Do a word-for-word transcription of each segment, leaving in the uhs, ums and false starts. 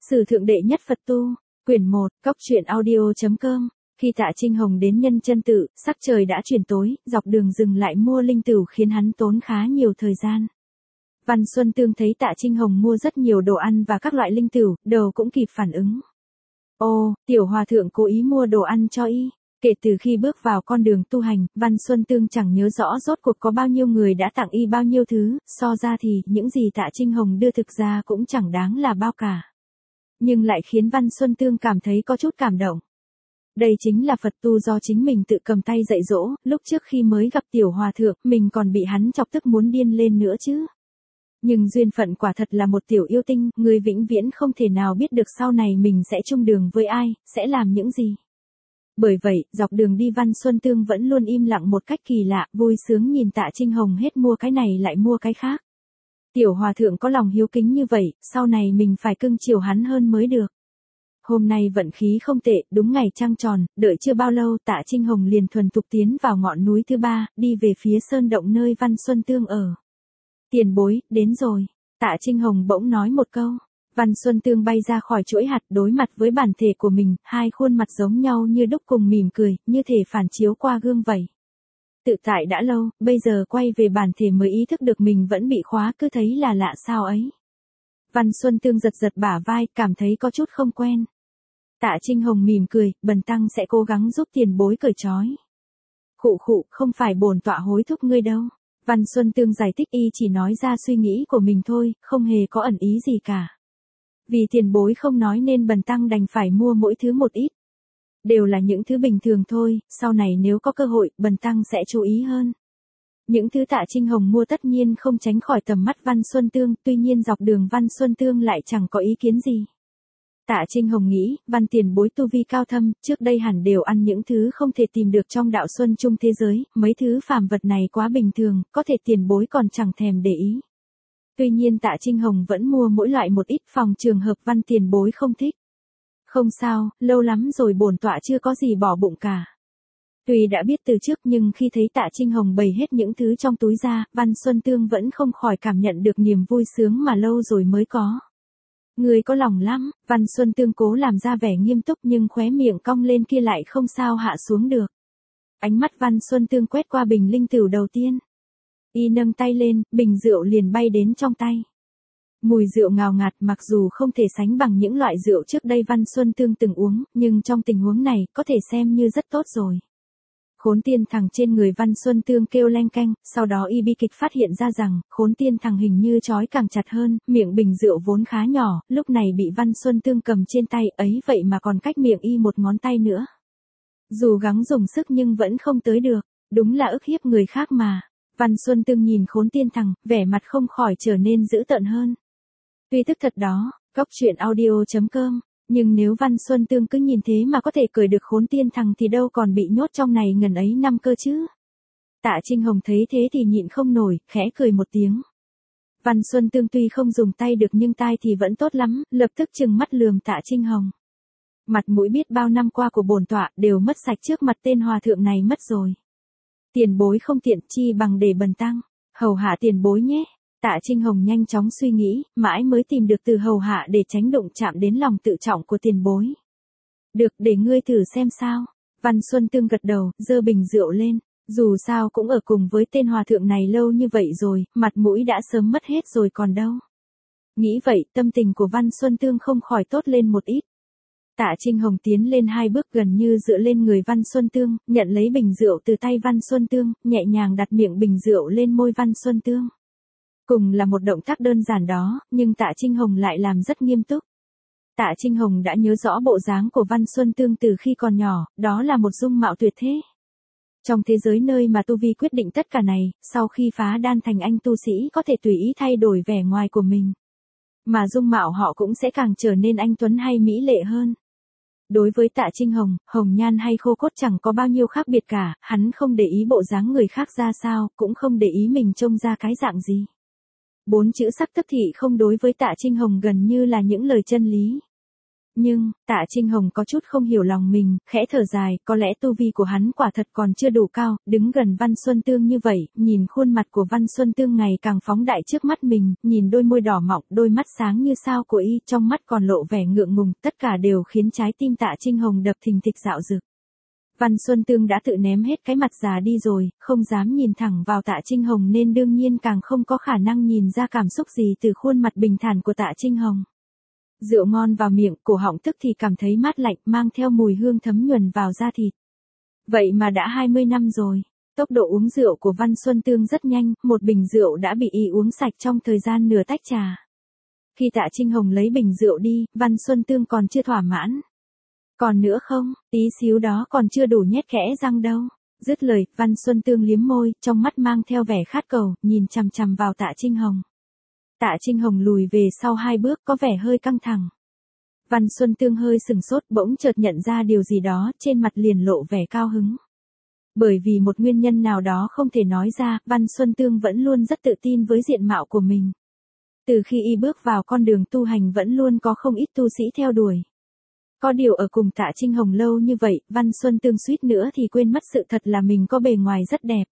Sử thượng đệ nhất Phật tu, quyển một, cốc truyện audio.com. Khi Tạ Trinh Hồng đến Nhân Chân Tự, sắc trời đã chuyển tối, dọc đường dừng lại mua linh tửu khiến hắn tốn khá nhiều thời gian. Văn Xuân Tương thấy Tạ Trinh Hồng mua rất nhiều đồ ăn và các loại linh tửu, đầu cũng kịp phản ứng. Ô, tiểu hòa thượng cố ý mua đồ ăn cho y. Kể từ khi bước vào con đường tu hành, Văn Xuân Tương chẳng nhớ rõ rốt cuộc có bao nhiêu người đã tặng y bao nhiêu thứ, so ra thì những gì Tạ Trinh Hồng đưa thực ra cũng chẳng đáng là bao cả. Nhưng lại khiến Văn Xuân Tương cảm thấy có chút cảm động. Đây chính là Phật tu do chính mình tự cầm tay dạy dỗ, lúc trước khi mới gặp tiểu hòa thượng, mình còn bị hắn chọc tức muốn điên lên nữa chứ. Nhưng duyên phận quả thật là một tiểu yêu tinh, người vĩnh viễn không thể nào biết được sau này mình sẽ chung đường với ai, sẽ làm những gì. Bởi vậy, dọc đường đi Văn Xuân Tương vẫn luôn im lặng một cách kỳ lạ, vui sướng nhìn Tạ Trinh Hồng hết mua cái này lại mua cái khác. Tiểu hòa thượng có lòng hiếu kính như vậy, sau này mình phải cưng chiều hắn hơn mới được. Hôm nay vận khí không tệ, đúng ngày trăng tròn, đợi chưa bao lâu Tạ Trinh Hồng liền thuần thục tiến vào ngọn núi thứ ba, đi về phía sơn động nơi Văn Xuân Tương ở. Tiền bối, đến rồi. Tạ Trinh Hồng bỗng nói một câu. Văn Xuân Tương bay ra khỏi chuỗi hạt đối mặt với bản thể của mình, hai khuôn mặt giống nhau như đúc cùng mỉm cười, như thể phản chiếu qua gương vậy. Tự tại đã lâu, bây giờ quay về bản thể mới ý thức được mình vẫn bị khóa, cứ thấy là lạ sao ấy. Văn Xuân Tương giật giật bả vai, cảm thấy có chút không quen. Tạ Trinh Hồng mỉm cười, bần tăng sẽ cố gắng giúp tiền bối cởi trói. Khụ khụ, không phải bổn tọa hối thúc ngươi đâu. Văn Xuân Tương giải thích, y chỉ nói ra suy nghĩ của mình thôi, không hề có ẩn ý gì cả. Vì tiền bối không nói nên bần tăng đành phải mua mỗi thứ một ít. Đều là những thứ bình thường thôi, sau này nếu có cơ hội, bần tăng sẽ chú ý hơn. Những thứ Tạ Trinh Hồng mua tất nhiên không tránh khỏi tầm mắt Văn Xuân Tương, tuy nhiên dọc đường Văn Xuân Tương lại chẳng có ý kiến gì. Tạ Trinh Hồng nghĩ, Văn tiền bối tu vi cao thâm, trước đây hẳn đều ăn những thứ không thể tìm được trong đạo xuân chung thế giới, mấy thứ phàm vật này quá bình thường, có thể tiền bối còn chẳng thèm để ý. Tuy nhiên Tạ Trinh Hồng vẫn mua mỗi loại một ít, phòng trường hợp Văn tiền bối không thích. Không sao, lâu lắm rồi bổn tọa chưa có gì bỏ bụng cả. Tuy đã biết từ trước nhưng khi thấy Tạ Trinh Hồng bày hết những thứ trong túi ra, Văn Xuân Tương vẫn không khỏi cảm nhận được niềm vui sướng mà lâu rồi mới có. Người có lòng lắm, Văn Xuân Tương cố làm ra vẻ nghiêm túc nhưng khóe miệng cong lên kia lại không sao hạ xuống được. Ánh mắt Văn Xuân Tương quét qua bình linh tửu đầu tiên. Y nâng tay lên, bình rượu liền bay đến trong tay. Mùi rượu ngào ngạt, mặc dù không thể sánh bằng những loại rượu trước đây Văn Xuân Tương từng uống, nhưng trong tình huống này, có thể xem như rất tốt rồi. Khốn tiên thằng trên người Văn Xuân Tương kêu leng keng, sau đó y bi kịch phát hiện ra rằng, khốn tiên thằng hình như trói càng chặt hơn, miệng bình rượu vốn khá nhỏ, lúc này bị Văn Xuân Tương cầm trên tay ấy vậy mà còn cách miệng y một ngón tay nữa. Dù gắng dùng sức nhưng vẫn không tới được, đúng là ức hiếp người khác mà. Văn Xuân Tương nhìn khốn tiên thằng, vẻ mặt không khỏi trở nên dữ tợn hơn. Tuy tức thật đó, cốc truyện audio.com. Nhưng nếu Văn Xuân Tương cứ nhìn thế mà có thể cười được khốn tiên thằng thì đâu còn bị nhốt trong này ngần ấy năm cơ chứ. Tạ Trinh Hồng thấy thế thì nhịn không nổi, khẽ cười một tiếng. Văn Xuân Tương tuy không dùng tay được nhưng tai thì vẫn tốt lắm, lập tức trừng mắt lườm Tạ Trinh Hồng. Mặt mũi biết bao năm qua của bổn tọa đều mất sạch trước mặt tên hòa thượng này mất rồi. Tiền bối không tiện chi bằng để bần tăng hầu hạ tiền bối nhé. Tạ Trinh Hồng nhanh chóng suy nghĩ, mãi mới tìm được từ hầu hạ để tránh đụng chạm đến lòng tự trọng của tiền bối. Được, để ngươi thử xem sao. Văn Xuân Tương gật đầu, giơ bình rượu lên. Dù sao cũng ở cùng với tên hòa thượng này lâu như vậy rồi, mặt mũi đã sớm mất hết rồi còn đâu. Nghĩ vậy, tâm tình của Văn Xuân Tương không khỏi tốt lên một ít. Tạ Trinh Hồng tiến lên hai bước gần như dựa lên người Văn Xuân Tương, nhận lấy bình rượu từ tay Văn Xuân Tương, nhẹ nhàng đặt miệng bình rượu lên môi Văn Xuân Tương. Cùng là một động tác đơn giản đó, nhưng Tạ Trinh Hồng lại làm rất nghiêm túc. Tạ Trinh Hồng đã nhớ rõ bộ dáng của Văn Xuân Tương từ khi còn nhỏ, đó là một dung mạo tuyệt thế. Trong thế giới nơi mà tu vi quyết định tất cả này, sau khi phá đan thành anh tu sĩ có thể tùy ý thay đổi vẻ ngoài của mình. Mà dung mạo họ cũng sẽ càng trở nên anh tuấn hay mỹ lệ hơn. Đối với Tạ Trinh Hồng, hồng nhan hay khô cốt chẳng có bao nhiêu khác biệt cả, hắn không để ý bộ dáng người khác ra sao, cũng không để ý mình trông ra cái dạng gì. Bốn chữ sắc tức thị không đối với Tạ Trinh Hồng gần như là những lời chân lý. Nhưng, Tạ Trinh Hồng có chút không hiểu lòng mình, khẽ thở dài, có lẽ tu vi của hắn quả thật còn chưa đủ cao, đứng gần Văn Xuân Tương như vậy, nhìn khuôn mặt của Văn Xuân Tương ngày càng phóng đại trước mắt mình, nhìn đôi môi đỏ mọng, đôi mắt sáng như sao của y, trong mắt còn lộ vẻ ngượng ngùng, tất cả đều khiến trái tim Tạ Trinh Hồng đập thình thịch dạo dực. Văn Xuân Tương đã tự ném hết cái mặt già đi rồi, không dám nhìn thẳng vào Tạ Trinh Hồng nên đương nhiên càng không có khả năng nhìn ra cảm xúc gì từ khuôn mặt bình thản của Tạ Trinh Hồng. Rượu ngon vào miệng, cổ họng tức thì cảm thấy mát lạnh, mang theo mùi hương thấm nhuần vào da thịt. Vậy mà đã hai mươi năm rồi. Tốc độ uống rượu của Văn Xuân Tương rất nhanh, một bình rượu đã bị y uống sạch trong thời gian nửa tách trà. Khi Tạ Trinh Hồng lấy bình rượu đi, Văn Xuân Tương còn chưa thỏa mãn. Còn nữa không, tí xíu đó còn chưa đủ nhét kẽ răng đâu. Dứt lời, Văn Xuân Tương liếm môi, trong mắt mang theo vẻ khát cầu, nhìn chằm chằm vào Tạ Trinh Hồng. Tạ Trinh Hồng lùi về sau hai bước có vẻ hơi căng thẳng. Văn Xuân Tương hơi sừng sốt bỗng chợt nhận ra điều gì đó, trên mặt liền lộ vẻ cao hứng. Bởi vì một nguyên nhân nào đó không thể nói ra, Văn Xuân Tương vẫn luôn rất tự tin với diện mạo của mình. Từ khi y bước vào con đường tu hành vẫn luôn có không ít tu sĩ theo đuổi. Có điều ở cùng Tạ Trinh Hồng lâu như vậy, Văn Xuân Tương suýt nữa thì quên mất sự thật là mình có bề ngoài rất đẹp.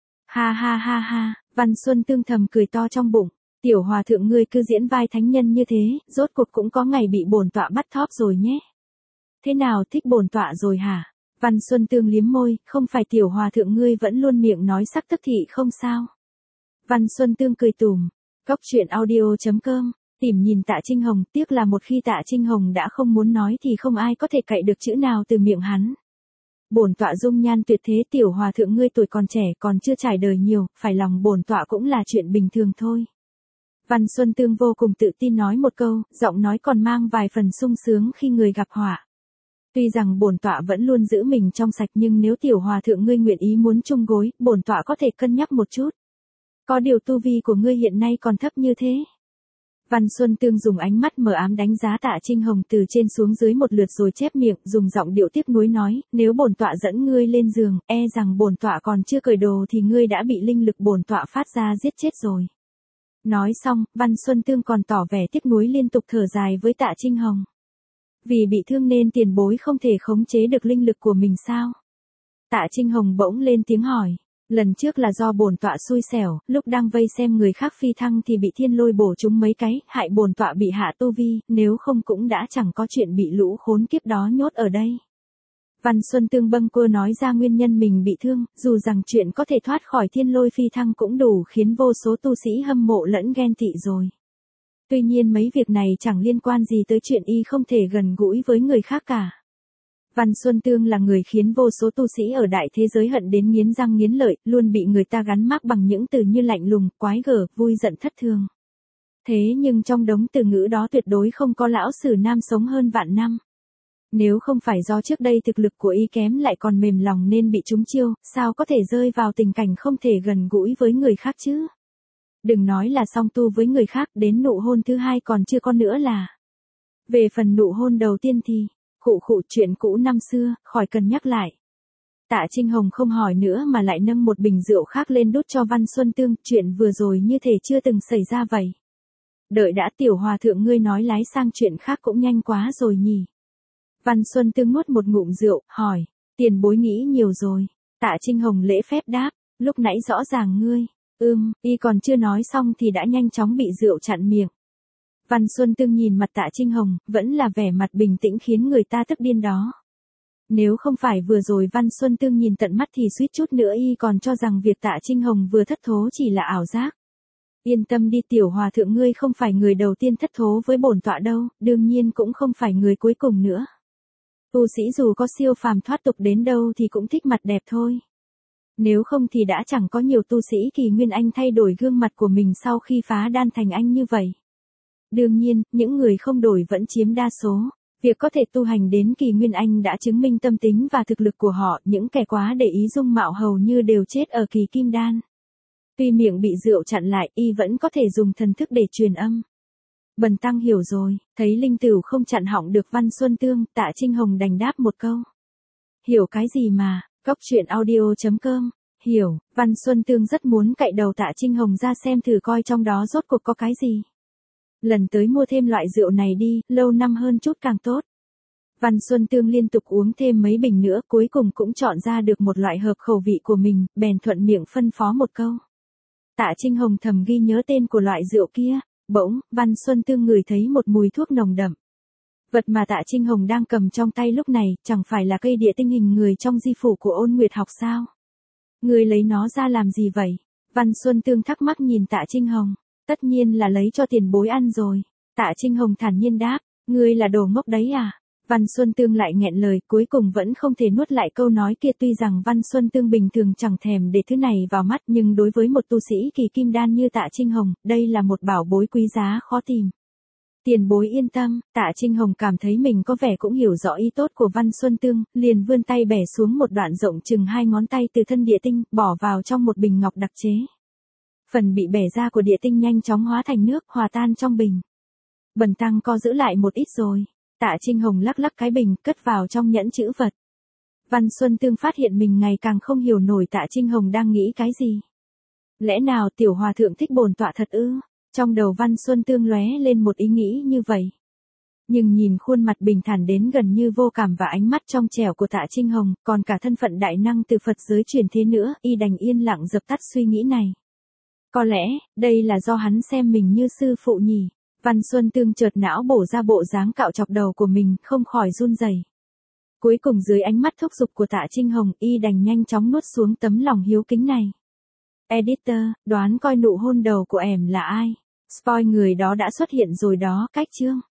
Ha ha ha ha, Văn Xuân Tương thầm cười to trong bụng. Tiểu hòa thượng ngươi cứ diễn vai thánh nhân như thế, rốt cuộc cũng có ngày bị bổn tọa bắt thóp rồi nhé. Thế nào, thích bổn tọa rồi hả? Văn Xuân Tương liếm môi, không phải tiểu hòa thượng ngươi vẫn luôn miệng nói sắc tức thị không sao. Văn Xuân Tương cười tủm. Cốc truyện audio chấm com, tìm nhìn Tạ Trinh Hồng, tiếc là một khi Tạ Trinh Hồng đã không muốn nói thì không ai có thể cậy được chữ nào từ miệng hắn. Bổn tọa dung nhan tuyệt thế, tiểu hòa thượng ngươi tuổi còn trẻ còn chưa trải đời nhiều, phải lòng bổn tọa cũng là chuyện bình thường thôi. Văn Xuân Tương vô cùng tự tin nói một câu, giọng nói còn mang vài phần sung sướng khi người gặp họa. Tuy rằng bổn tọa vẫn luôn giữ mình trong sạch nhưng nếu tiểu hòa thượng ngươi nguyện ý muốn chung gối, bổn tọa có thể cân nhắc một chút. Có điều tu vi của ngươi hiện nay còn thấp như thế. Văn Xuân Tương dùng ánh mắt mờ ám đánh giá Tạ Trinh Hồng từ trên xuống dưới một lượt rồi chép miệng, dùng giọng điệu tiếc nuối nói, nếu bổn tọa dẫn ngươi lên giường, e rằng bổn tọa còn chưa cởi đồ thì ngươi đã bị linh lực bổn tọa phát ra giết chết rồi. Nói xong, Văn Xuân Tương còn tỏ vẻ tiếc nuối liên tục thở dài với Tạ Trinh Hồng. Vì bị thương nên tiền bối không thể khống chế được linh lực của mình sao? Tạ Trinh Hồng bỗng lên tiếng hỏi. Lần trước là do bổn tọa xui xẻo, lúc đang vây xem người khác phi thăng thì bị thiên lôi bổ trúng mấy cái, hại bổn tọa bị hạ tu vi, nếu không cũng đã chẳng có chuyện bị lũ khốn kiếp đó nhốt ở đây. Văn Xuân Tương bâng quơ nói ra nguyên nhân mình bị thương, dù rằng chuyện có thể thoát khỏi thiên lôi phi thăng cũng đủ khiến vô số tu sĩ hâm mộ lẫn ghen tị rồi. Tuy nhiên mấy việc này chẳng liên quan gì tới chuyện y không thể gần gũi với người khác cả. Văn Xuân Tương là người khiến vô số tu sĩ ở đại thế giới hận đến nghiến răng nghiến lợi, luôn bị người ta gắn mác bằng những từ như lạnh lùng, quái gở, vui giận thất thường. Thế nhưng trong đống từ ngữ đó tuyệt đối không có lão sử nam sống hơn vạn năm. Nếu không phải do trước đây thực lực của y kém lại còn mềm lòng nên bị trúng chiêu, sao có thể rơi vào tình cảnh không thể gần gũi với người khác chứ? Đừng nói là song tu với người khác, đến nụ hôn thứ hai còn chưa có nữa là. Về phần nụ hôn đầu tiên thì, khụ khụ chuyện cũ năm xưa, khỏi cần nhắc lại. Tạ Trinh Hồng không hỏi nữa mà lại nâng một bình rượu khác lên đút cho Văn Xuân Tương, chuyện vừa rồi như thể chưa từng xảy ra vậy. Đợi đã, tiểu hòa thượng ngươi nói lái sang chuyện khác cũng nhanh quá rồi nhỉ. Văn Xuân Tương nuốt một ngụm rượu, hỏi, tiền bối nghĩ nhiều rồi. Tạ Trinh Hồng lễ phép đáp, lúc nãy rõ ràng ngươi, ưm, y còn chưa nói xong thì đã nhanh chóng bị rượu chặn miệng. Văn Xuân Tương nhìn mặt Tạ Trinh Hồng, vẫn là vẻ mặt bình tĩnh khiến người ta tức điên đó. Nếu không phải vừa rồi Văn Xuân Tương nhìn tận mắt thì suýt chút nữa y còn cho rằng việc Tạ Trinh Hồng vừa thất thố chỉ là ảo giác. Yên tâm đi, tiểu hòa thượng ngươi không phải người đầu tiên thất thố với bổn tọa đâu, đương nhiên cũng không phải người cuối cùng nữa. Tu sĩ dù có siêu phàm thoát tục đến đâu thì cũng thích mặt đẹp thôi. Nếu không thì đã chẳng có nhiều tu sĩ kỳ nguyên anh thay đổi gương mặt của mình sau khi phá đan thành anh như vậy. Đương nhiên, những người không đổi vẫn chiếm đa số. Việc có thể tu hành đến kỳ nguyên anh đã chứng minh tâm tính và thực lực của họ, những kẻ quá để ý dung mạo hầu như đều chết ở kỳ kim đan. Tuy miệng bị rượu chặn lại, y vẫn có thể dùng thần thức để truyền âm. Bần tăng hiểu rồi, thấy linh tửu không chặn họng được Văn Xuân Tương, Tạ Trinh Hồng đành đáp một câu. Hiểu cái gì mà, cốc truyện audio chấm com, hiểu, Văn Xuân Tương rất muốn cạy đầu Tạ Trinh Hồng ra xem thử coi trong đó rốt cuộc có cái gì. Lần tới mua thêm loại rượu này đi, lâu năm hơn chút càng tốt. Văn Xuân Tương liên tục uống thêm mấy bình nữa, cuối cùng cũng chọn ra được một loại hợp khẩu vị của mình, bèn thuận miệng phân phó một câu. Tạ Trinh Hồng thầm ghi nhớ tên của loại rượu kia, bỗng, Văn Xuân Tương ngửi thấy một mùi thuốc nồng đậm. Vật mà Tạ Trinh Hồng đang cầm trong tay lúc này, chẳng phải là cây địa tinh hình người trong di phủ của Ôn Nguyệt học sao? Người lấy nó ra làm gì vậy? Văn Xuân Tương thắc mắc nhìn Tạ Trinh Hồng. Tất nhiên là lấy cho tiền bối ăn rồi. Tạ Trinh Hồng thản nhiên đáp, ngươi là đồ ngốc đấy à? Văn Xuân Tương lại nghẹn lời, cuối cùng vẫn không thể nuốt lại câu nói kia. Tuy rằng Văn Xuân Tương bình thường chẳng thèm để thứ này vào mắt, nhưng đối với một tu sĩ kỳ kim đan như Tạ Trinh Hồng, đây là một bảo bối quý giá khó tìm. Tiền bối yên tâm, Tạ Trinh Hồng cảm thấy mình có vẻ cũng hiểu rõ ý tốt của Văn Xuân Tương, liền vươn tay bẻ xuống một đoạn rộng chừng hai ngón tay từ thân địa tinh, bỏ vào trong một bình ngọc đặc chế. Phần bị bẻ ra của địa tinh nhanh chóng hóa thành nước, hòa tan trong bình. Bần tăng co giữ lại một ít rồi. Tạ Trinh Hồng lắc lắc cái bình, cất vào trong nhẫn chữ vật. Văn Xuân Tương phát hiện mình ngày càng không hiểu nổi Tạ Trinh Hồng đang nghĩ cái gì. Lẽ nào tiểu hòa thượng thích bổn tọa thật ư? Trong đầu Văn Xuân Tương lóe lên một ý nghĩ như vậy. Nhưng nhìn khuôn mặt bình thản đến gần như vô cảm và ánh mắt trong trẻo của Tạ Trinh Hồng, còn cả thân phận đại năng từ Phật giới truyền thế nữa, y đành yên lặng dập tắt suy nghĩ này. Có lẽ, đây là do hắn xem mình như sư phụ nhỉ. Văn Xuân Tương chợt não bổ ra bộ dáng cạo chọc đầu của mình, không khỏi run rẩy. Cuối cùng dưới ánh mắt thúc giục của Tạ Trinh Hồng, y đành nhanh chóng nuốt xuống tấm lòng hiếu kính này. Editor, đoán coi nụ hôn đầu của em là ai? Spoil người đó đã xuất hiện rồi đó, cách chương.